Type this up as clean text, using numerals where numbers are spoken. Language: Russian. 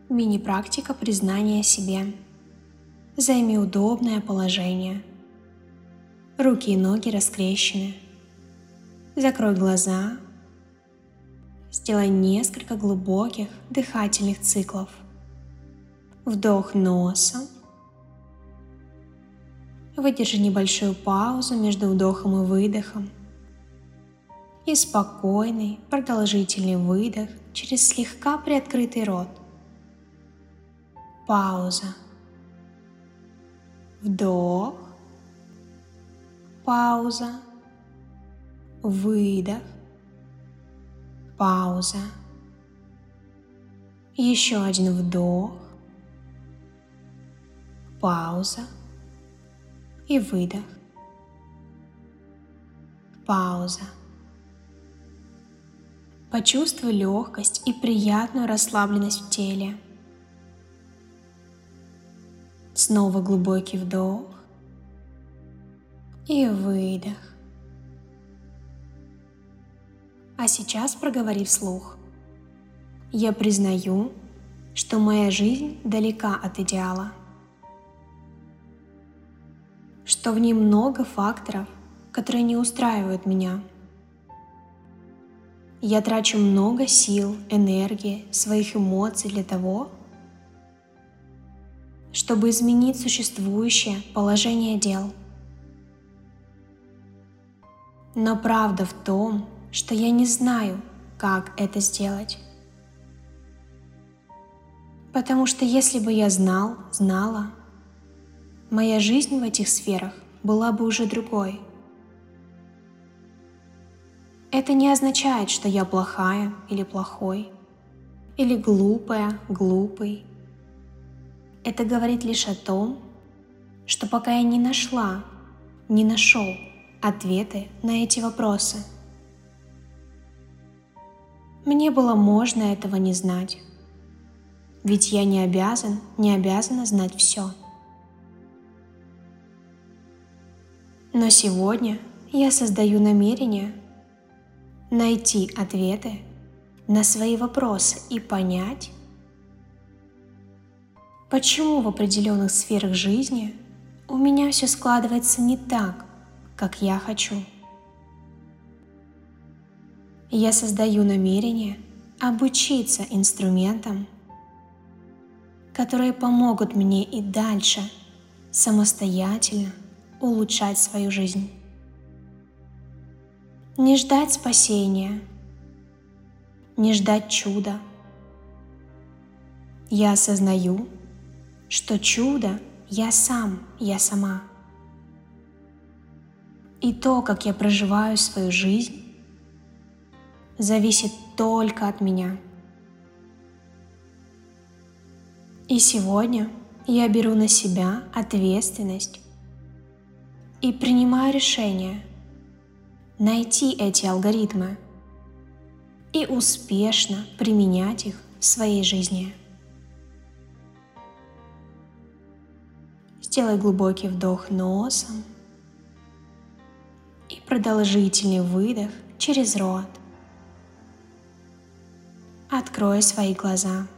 Мини-практика признания себе. Займи удобное положение. Руки и ноги раскрещены. Закрой глаза. Сделай несколько глубоких дыхательных циклов. Вдох носом. Выдержи небольшую паузу между вдохом и выдохом. И спокойный, продолжительный выдох через слегка приоткрытый рот. Пауза. Вдох. Пауза. Выдох. Пауза. Еще один вдох. Пауза. И выдох. Пауза. Почувствуй легкость и приятную расслабленность в теле. Снова глубокий вдох и выдох. А сейчас проговори вслух. Я признаю, что моя жизнь далека от идеала, что в ней много факторов, которые не устраивают меня. Я трачу много сил, энергии, своих эмоций для того, чтобы изменить существующее положение дел. Но правда в том, что я не знаю, как это сделать. Потому что если бы я знала, моя жизнь в этих сферах была бы уже другой. Это не означает, что я плохая или плохой, или глупая, глупый. Это говорит лишь о том, что пока я не нашел ответы на эти вопросы. Мне было можно этого не знать, ведь я не обязана знать все. Но сегодня я создаю намерение найти ответы на свои вопросы и понять, почему в определенных сферах жизни у меня все складывается не так, как я хочу. Я создаю намерение обучиться инструментам, которые помогут мне и дальше самостоятельно улучшать свою жизнь. Не ждать спасения, не ждать чуда. Я осознаю, что чудо я сам, я сама. И то, как я проживаю свою жизнь, зависит только от меня. И сегодня я беру на себя ответственность и принимаю решение найти эти алгоритмы и успешно применять их в своей жизни. Сделай глубокий вдох носом и продолжительный выдох через рот. Открой свои глаза.